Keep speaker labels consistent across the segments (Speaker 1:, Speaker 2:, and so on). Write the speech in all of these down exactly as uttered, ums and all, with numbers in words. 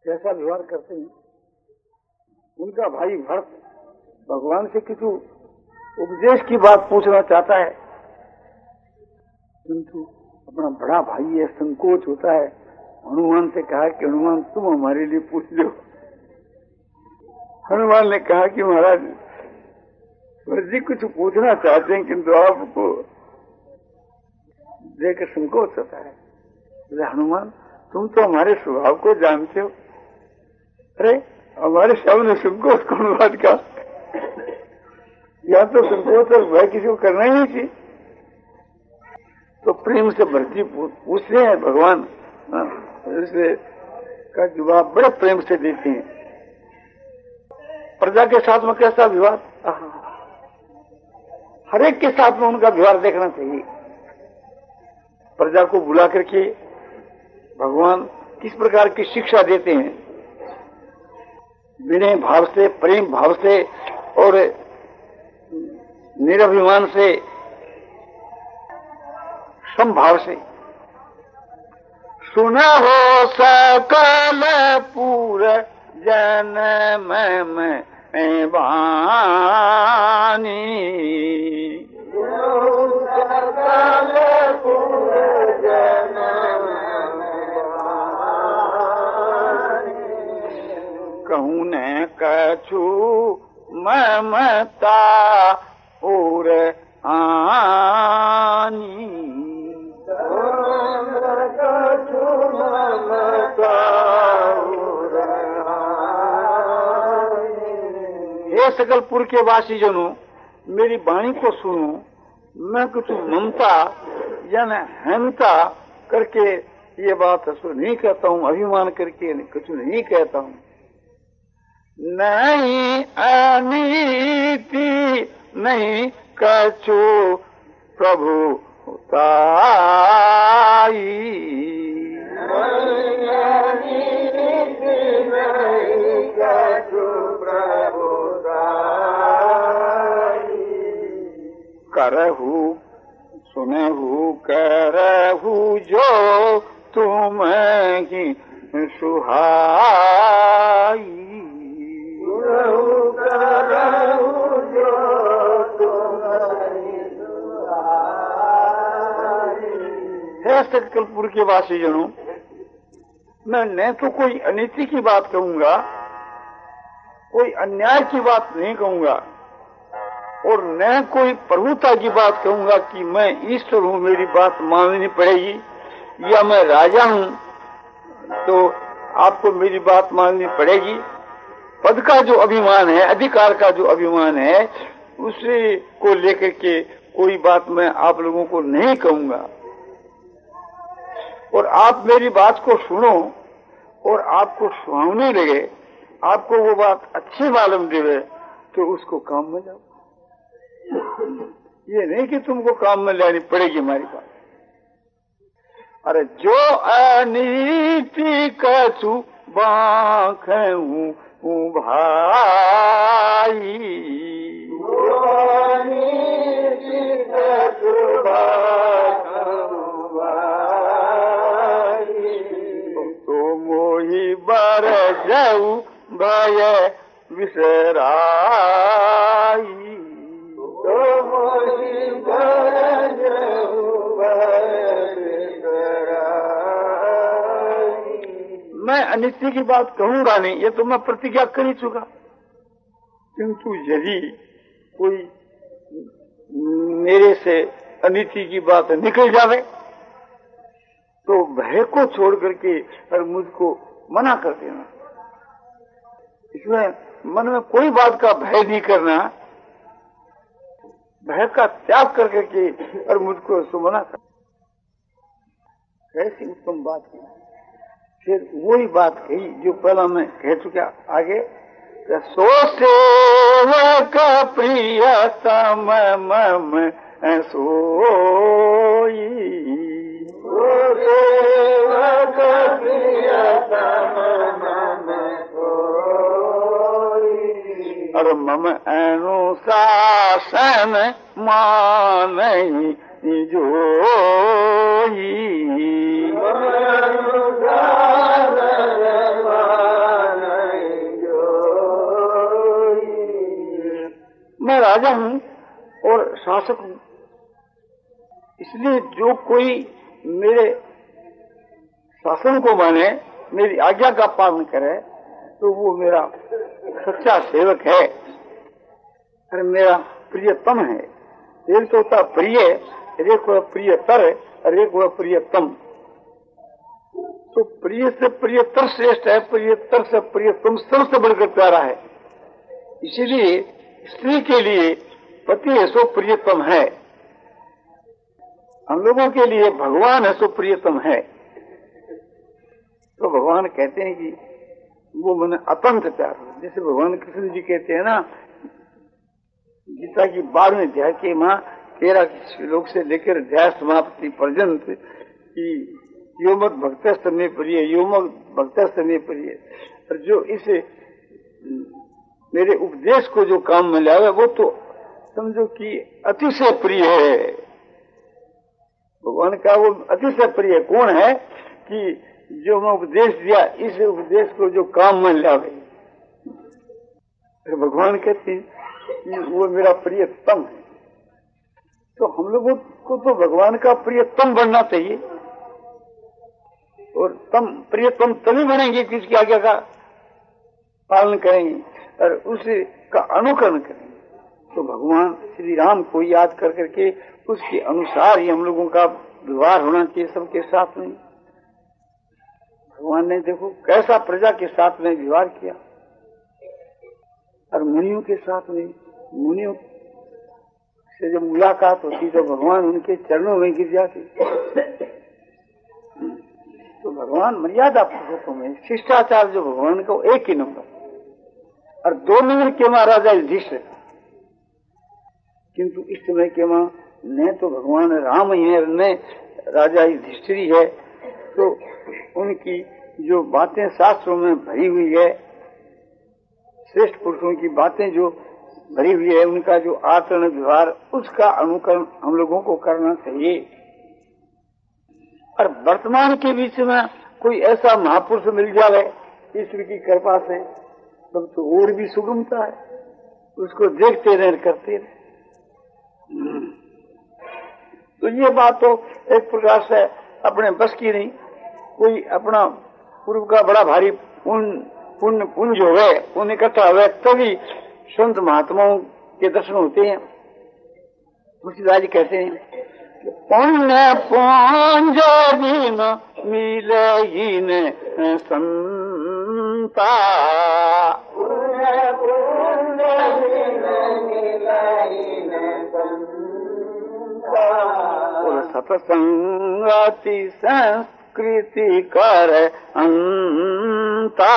Speaker 1: कैसा व्यवहार करते हैं। उनका भाई भरत भगवान से किसी उपदेश की बात पूछना चाहता है, किंतु अपना बड़ा भाई है, संकोच होता है। हनुमान से कहा कि हनुमान तुम हमारे लिए पूछ लो। हनुमान ने कहा कि महाराज जी कुछ पूछना चाहते हैं, किंतु आपको देखकर संकोच होता है। बोले हनुमान तुम तो हमारे स्वभाव को जानते हो। अरे हमारे सामने संकोच कौन बात का, या तो संकोच और भय किसी को करना ही नहीं चाहिए। तो प्रेम से भरती पूछते हैं भगवान, इसलिए का जवाब बड़े प्रेम से देते हैं। प्रजा के साथ में कैसा व्यवहार, हर एक के साथ में उनका व्यवहार देखना चाहिए। प्रजा को बुला करके भगवान किस प्रकार की शिक्षा देते हैं, विनय भाव से, प्रेम भाव से और निरभिमान से, समभाव से। सुना हो सकल पूर जन्म में वाणी, सकल पूर जन्म में वाणी, कहूँ न कछु ममता और आनी, हे सकलपुर के वासी जनों, मेरी वाणी को सुनो। मैं कुछ ममता या न अहंता करके ये बात नहीं कहता हूँ, अभिमान करके कुछ नहीं कहता हूँ। नहीं अनीति नहीं कछु प्रभु ताई, करहु सुनहु करहु जो तुम ही सुहाई, करहु जो तुम ही सुहाई। हे सकलपुर के वासी जनों, मैं न तो कोई अनीति की बात कहूंगा, कोई अन्याय की बात नहीं कहूंगा, और न कोई प्रभुता की बात कहूंगा कि मैं ईश्वर हूँ, मेरी बात माननी पड़ेगी, या मैं राजा हूँ तो आपको मेरी बात माननी पड़ेगी। पद का जो अभिमान है, अधिकार का जो अभिमान है, उसे को लेकर के कोई बात मैं आप लोगों को नहीं कहूंगा। और आप मेरी बात को सुनो और आपको सुहावनी लगे, आपको वो बात अच्छी मालूम देवे, तो उसको काम में जाओ। ये नहीं कि तुमको काम में लेनी पड़ेगी हमारी बात। अरे जो अनीति कछु बांखूं भाई, तो मोहि बर जाऊ भय विसराई, तो मोहि बर जाऊ भय विसराई। मैं अनित्य की बात कहूंगा नहीं, ये तो मैं प्रतिज्ञा कर ही चुका। किंतु यदि कोई मेरे से अनिति की बात निकल जावे तो भय को छोड़ करके और मुझको मना कर देना। इसमें मन में कोई बात का भय नहीं करना, भय का त्याग कर करके और मुझको उसको मना कर। कैसी उत्तम बात की। फिर वही बात कही जो पहला मैं कह चुका। आगे सो सेवक प्रियतम मम सोई, सो सेवक प्रियतम मम सोई, और मम अनुशासन मानहि जोई, राजा हूँ और शासक हूँ, इसलिए जो कोई मेरे शासन को माने, मेरी आज्ञा का पालन करे, तो वो मेरा सच्चा सेवक है और मेरा प्रियतम है। एक तो होता प्रिय, एक हुआ प्रियतर और एक हुआ प्रियतम। तो प्रिय से प्रियतर श्रेष्ठ है, प्रियतर से प्रियतम सबसे बढ़कर प्यारा है। इसीलिए स्त्री के लिए पति है सो प्रियतम है, हम लोगों के लिए भगवान है सो प्रियतम है। तो भगवान कहते हैं कि वो मन अतंत प्यार, जैसे भगवान कृष्ण जी कहते हैं ना गीता की बारहवीं अध्याय के माँ तेरह श्लोक से लेकर अध्याय समाप्ति पर्यंत कि यो मत भक्त में प्रिय, यो मत भक्त में प्रिय। और जो इस मेरे उपदेश को जो काम में लावे वो तो समझो कि अतिशय प्रिय है। भगवान का वो अतिशय प्रिय कौन है कि जो मैं उपदेश दिया, इस उपदेश को जो काम में लावे। भगवान कहते हैं कि वो मेरा प्रियतम है। तो हम लोगों को तो भगवान का प्रियतम बनना चाहिए, और तम प्रियतम तभी बनेंगे कि उसकी आज्ञा का पालन करेंगे और उसका अनुकरण करेंगे। तो भगवान श्री राम को याद कर करके उसके अनुसार ही हम लोगों का व्यवहार होना चाहिए सबके साथ में। भगवान ने देखो कैसा प्रजा के साथ में व्यवहार किया, और मुनियों के साथ में, मुनियों से जब मुलाकात होती तो भगवान उनके चरणों में गिर जाते। तो भगवान मर्यादा पुरुषों में शिष्टाचार जो भगवान का एक ही नंबर, और दो नंबर के मां राजा युधिष्ठिर। किंतु इस समय के मां न तो भगवान राम ही है न राजा युधिष्ठिर है। तो उनकी जो बातें शास्त्रों में भरी हुई है, श्रेष्ठ पुरुषों की बातें जो भरी हुई है, उनका जो आचरण व्यवहार, उसका अनुकरण हम लोगों को करना चाहिए। और वर्तमान के बीच में कोई ऐसा महापुरुष मिल जाए ईश्वर की कृपा से, तब तो और भी सुगमता है, उसको देखते रहे करते रहे। तो ये बात तो एक प्रकार से अपने बस की नहीं। कोई अपना पूर्व का बड़ा भारी पुण्य पुंज हो गए, पुण्य इकट्ठा हुए, तभी संत महात्माओं के दर्शन होते हैं। तुलसीदास जी कहते हैं पुण्य पुंज जिन मिले इन संता, सत्संगति संस्कृति कर अंता।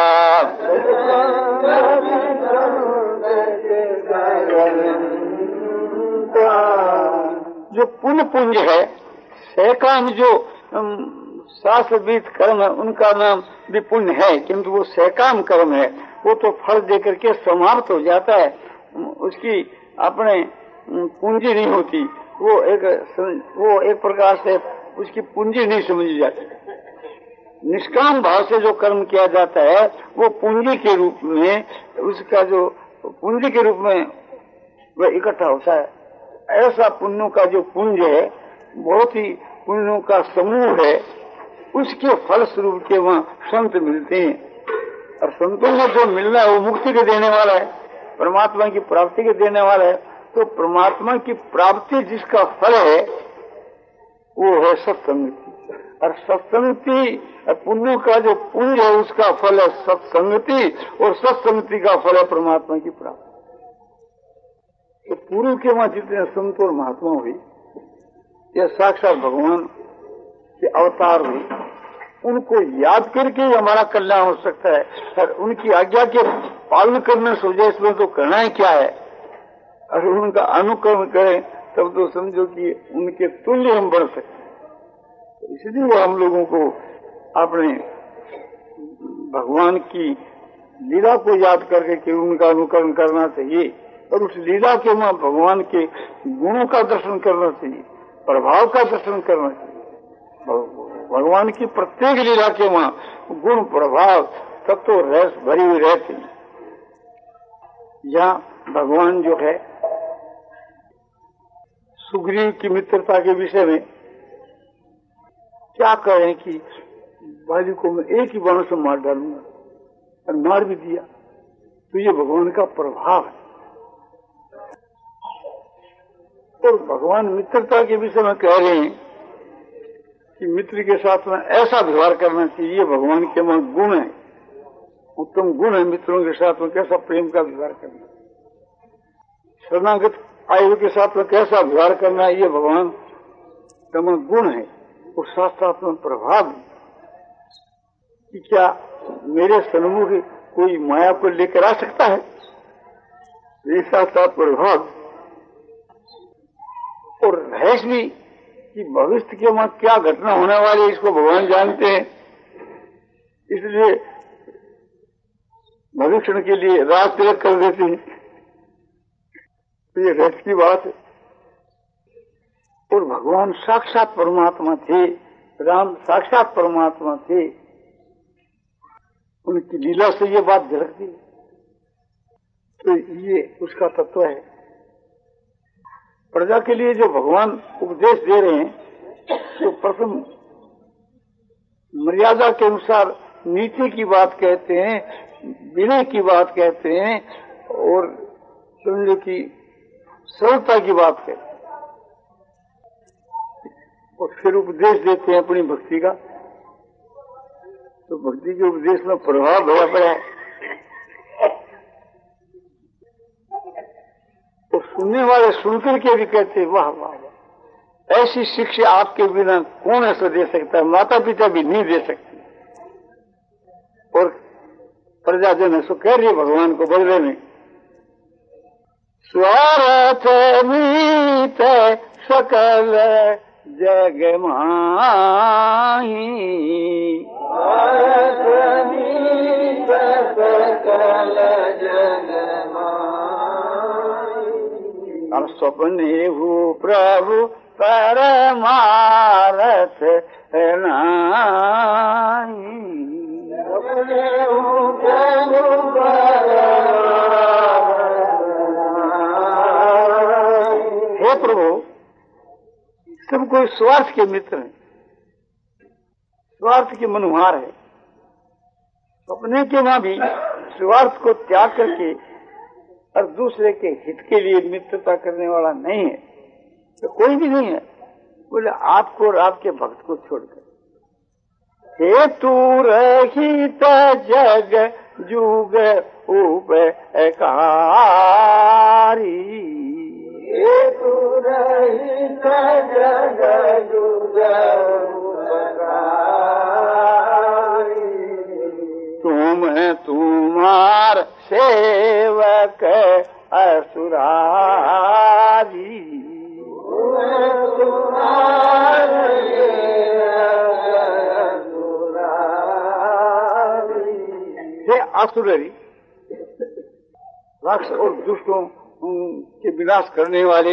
Speaker 1: जो पुण्य पुंज है, सहकाम जो शास्त्र विहित कर्म है, उनका नाम भी पुण्य है, किंतु वो सहकाम कर्म है, वो तो फल देकर के समाप्त हो जाता है, उसकी अपने पूंजी नहीं होती। वो एक वो एक प्रकार से उसकी पूंजी नहीं समझी जाती। निष्काम भाव से जो कर्म किया जाता है वो पूंजी के रूप में, उसका जो पूंजी के रूप में वह इकट्ठा होता है। ऐसा पुण्यों का जो पुंज है, बहुत ही पुण्यों का समूह है, उसके फल स्वरूप के वहाँ संत मिलते हैं। और संतों को जो मिलना है वो मुक्ति के देने वाला है, परमात्मा की प्राप्ति के देने वाला है। तो परमात्मा की प्राप्ति जिसका फल है वो है सत्संगति, और सत्संगति पुण्यों का जो पुण्य है उसका फल है सत्संगति, और सत्संगति का फल है परमात्मा की प्राप्ति। तो पूर्व के वहां जितने संत और महात्मा हुई, यह साक्षात भगवान के अवतार हुई, उनको याद करके हमारा कल्याण हो सकता है। और उनकी आज्ञा के पालन करने सोचे, इसमें तो करना ही क्या है, और उनका अनुकरण करें तब तो समझो कि उनके तुल्य हम बढ़ सकते हैं। इसलिए वो हम लोगों को अपने भगवान की लीला को याद करके कि उनका अनुकरण करना चाहिए, और उस लीला के वहां भगवान के गुणों का दर्शन करना चाहिए, प्रभाव का दर्शन करना चाहिए। भगवान की प्रत्येक लीला के वहां गुण प्रभाव तत्व रहस्य भरी हुई रहती है। यहाँ भगवान जो है सुग्रीव की मित्रता के विषय में क्या कहें कि बाली को मैं एक ही बाण से मार डालूंगा, और मार भी दिया। तो ये भगवान का प्रभाव है। और भगवान मित्रता के विषय में कह रहे हैं कि मित्र के साथ में ऐसा व्यवहार करना चाहिए। भगवान के में गुण है, उत्तम गुण है मित्रों के साथ में कैसा प्रेम का व्यवहार करना, शरणागत आयु के साथ में कैसा व्यवहार करना, ये भगवान का में गुण है। और साथ साथ में प्रभाव कि क्या मेरे सन्मुख कोई माया को लेकर आ सकता है, ये साथ साथ प्रभाव। और रहस्य भी कि भविष्य के वहां क्या घटना होने वाली है, इसको भगवान जानते हैं। इसलिए भविष्य के लिए रात तिलक कर देते हैं। तो ये रहस्य की बात है। और भगवान साक्षात परमात्मा थे, राम साक्षात परमात्मा थे, उनकी लीला से ये बात झलकती। तो ये उसका तत्व है। प्रजा के लिए जो भगवान उपदेश दे रहे हैं, तो प्रथम मर्यादा के अनुसार नीति की बात कहते हैं, विनय की बात कहते हैं, और समझो कि सरलता की बात कहते हैं। और फिर उपदेश देते हैं अपनी भक्ति का। तो भक्ति के उपदेश में प्रभाव भरा पड़ा है। तो सुनने वाले सुनकर के भी कहते वाह वाह वाह, ऐसी शिक्षा आपके बिना कौन ऐसा दे सकता है, माता पिता भी नहीं दे सकते। और प्रजाजन ऐसा कह रही है भगवान को बदले में, स्वार्थ मीत सकल जग माही, सकल जग माही, स्वप्ने हु प्रभु परमारथ नाही, स्वप्ने हु प्रभु परमारथ। हे प्रभु, सब कोई स्वार्थ के मित्र हैं, स्वार्थ के मनुहार है। अपने के वहां भी स्वार्थ को त्याग करके और दूसरे के हित के लिए मित्रता करने वाला नहीं है, तो कोई भी नहीं है। बोले आपको और आपके भक्त को छोड़कर। हे तू रहित जग जुग उपकारी, जग जुग तुम तुम्हार सेवक असुरारी, हे असुररी, राक्षस और दुष्टों के विनाश करने वाले,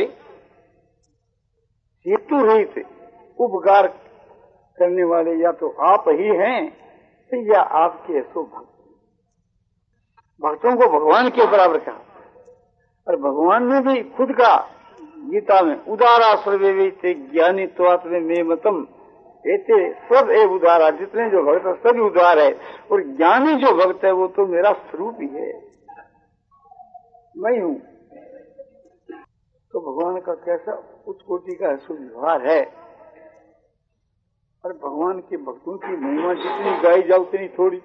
Speaker 1: हेतु रहित उपकार करने वाले या तो आप ही हैं या आपके सो भक्त। भक्तों को भगवान के बराबर कहा। और भगवान ने भी खुद का गीता में उदारा सर्वे ज्ञानी त्वात्मे में मतम, ऐसे सब एक उदारा, जितने जो भक्त है सभी उदार है। और ज्ञानी जो भक्त है वो तो मेरा स्वरूप ही है, मैं हूं। तो भगवान का कैसा उच्च कोटि का सुव्यवहार है। और भगवान के भक्तों की महिमा जितनी गाई जाओ उतनी थोड़ी।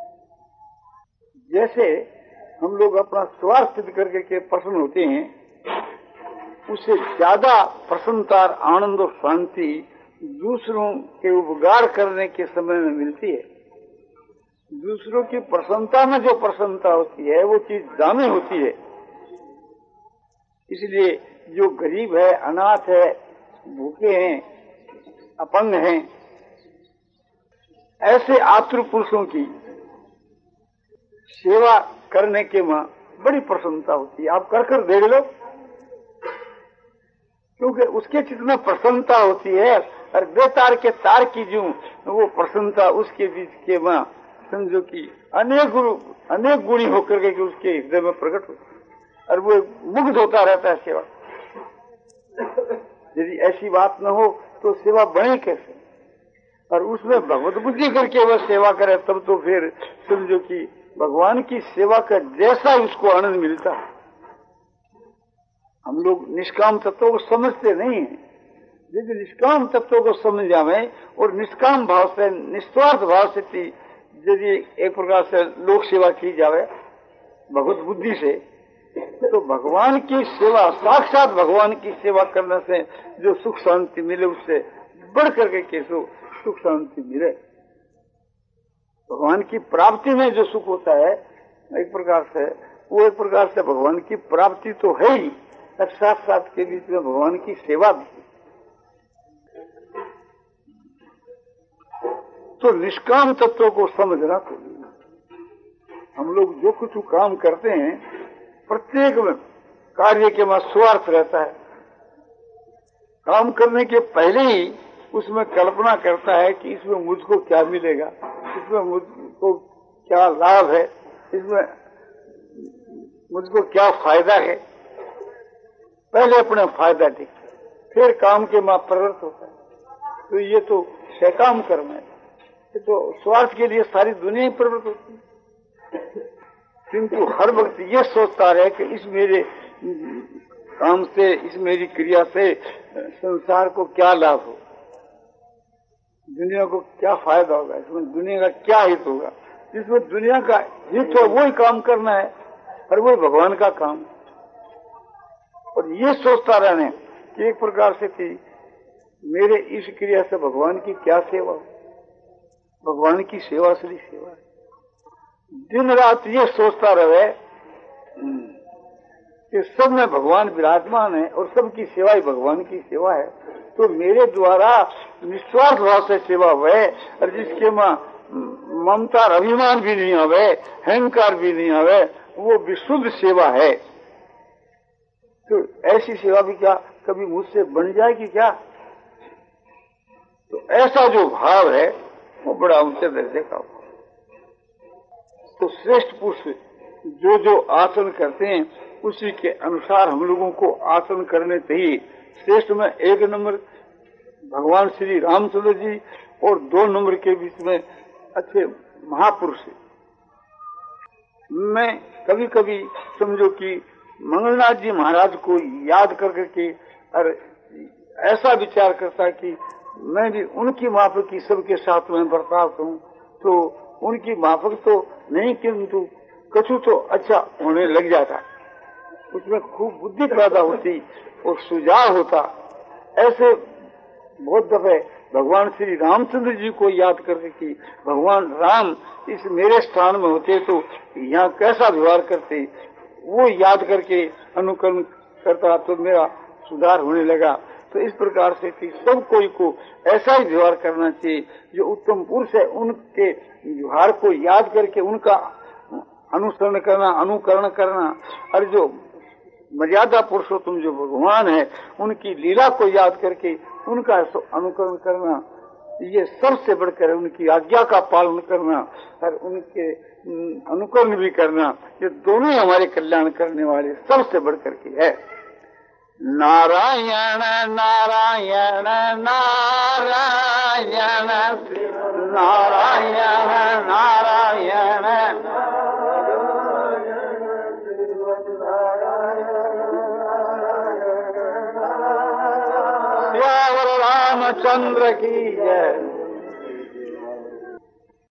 Speaker 1: जैसे हम लोग अपना स्वार्थ सिद्ध करके के प्रसन्न होते हैं, उससे ज्यादा प्रसन्नता, आनंद और शांति दूसरों के उपकार करने के समय में मिलती है। दूसरों की प्रसन्नता में जो प्रसन्नता होती है वो चीज दामी होती है। इसलिए जो गरीब है, अनाथ है, भूखे हैं, अपंग हैं, ऐसे आतुर पुरुषों की सेवा करने के वहां बड़ी प्रसन्नता होती है। आप कर कर देख लो, क्योंकि उसके चित्त में प्रसन्नता होती है। और बेतार के तार की जो वो प्रसन्नता उसके बीच के वहां समझो कि अनेक अनेक गुणी होकर के उसके हृदय में प्रकट होती है और वो मुग्ध होता रहता है सेवा। यदि ऐसी बात न हो तो सेवा बने कैसे? और उसमें भगवत बुद्धि करके वह सेवा करे तब तो फिर समझो कि भगवान की सेवा का जैसा उसको आनंद मिलता है। हम लोग निष्काम तत्वों को समझते नहीं है। यदि निष्काम तत्वों को समझ जावे और निष्काम भाव से निस्वार्थ भाव से यदि एक प्रकार से लोक सेवा की जावे भगवत बुद्धि से, तो भगवान की सेवा, साक्षात भगवान की सेवा करने से जो सुख शांति मिले उससे बढ़ करके कैसो सुख शांति मिले। भगवान की प्राप्ति में जो सुख होता है एक प्रकार से, वो एक प्रकार से भगवान की प्राप्ति तो है ही, और साथ साथ के बीच में भगवान की सेवा भी। तो निष्काम तत्वों को समझना तो हम लोग जो कुछ काम करते हैं प्रत्येक कार्य के में स्वार्थ रहता है। काम करने के पहले ही उसमें कल्पना करता है कि इसमें मुझको क्या मिलेगा, इसमें मुझको क्या लाभ है, इसमें मुझको क्या फायदा है। पहले अपना फायदा देखते, फिर काम के मां प्रवृत्त होता है। तो ये तो सकाम कर्म है, ये तो स्वार्थ के लिए सारी दुनिया ही प्रवृत्त होती है। किंतु हर वक्त ये सोचता रहे कि इस मेरे काम से, इस मेरी क्रिया से संसार को क्या लाभ हो, दुनिया को क्या फायदा होगा, इसमें दुनिया का क्या हित होगा। जिसमें दुनिया का हित हो वही काम करना है और वही भगवान का काम है। और ये सोचता रहने कि एक प्रकार से कि मेरे इस क्रिया से भगवान की क्या सेवा हो, भगवान की सेवा श्री सेवा है। दिन रात ये सोचता रहे कि सब में भगवान विराजमान है और सबकी सेवा ही भगवान की सेवा है, तो मेरे द्वारा निस्वार्थ भाव से सेवा हुए और जिसके मां ममता और अभिमान भी नहीं आवे, अहंकार भी नहीं आवे, वो विशुद्ध सेवा है। तो ऐसी सेवा भी क्या कभी मुझसे बन जाएगी क्या? तो ऐसा जो भाव है वो बड़ा ऊंचे दर्जे का। तो श्रेष्ठ पुरुष जो जो आसन करते हैं उसी के अनुसार हम लोगों को आसन करने चाहिए। श्रेष्ठ में एक नंबर भगवान श्री रामचंद्र जी और दो नंबर के बीच में अच्छे महापुरुष। मैं कभी कभी समझो कि मंगलनाथ जी महाराज को याद कर करके और ऐसा विचार करता कि मैं भी उनकी माफक की सबके साथ में बर्ताव करूं, तो उनकी माफक तो नहीं किंतु कछु तो अच्छा होने लग जाता, उसमें खूब बुद्धि पैदा होती और सुझाव होता। ऐसे बहुत दफे भगवान श्री रामचंद्र जी को याद करके कि भगवान राम इस मेरे स्थान में होते तो यहाँ कैसा व्यवहार करते, वो याद करके अनुकरण करता तो मेरा सुधार होने लगा। तो इस प्रकार से कि सब कोई को ऐसा ही व्यवहार करना चाहिए। जो उत्तम पुरुष है उनके व्यवहार को याद करके उनका अनुसरण करना, अनुकरण करना, और जो मर्यादा पुरुषोत्तम जो भगवान है उनकी लीला को याद करके उनका अनुकरण करना, ये सबसे बढ़कर उनकी आज्ञा का पालन करना और उनके अनुकरण भी करना, ये दोनों ही हमारे कल्याण करने वाले सबसे बढ़कर के है। नारायण नारायण नारायण नारायण नारायण श्यावर रामचंद्र की जय।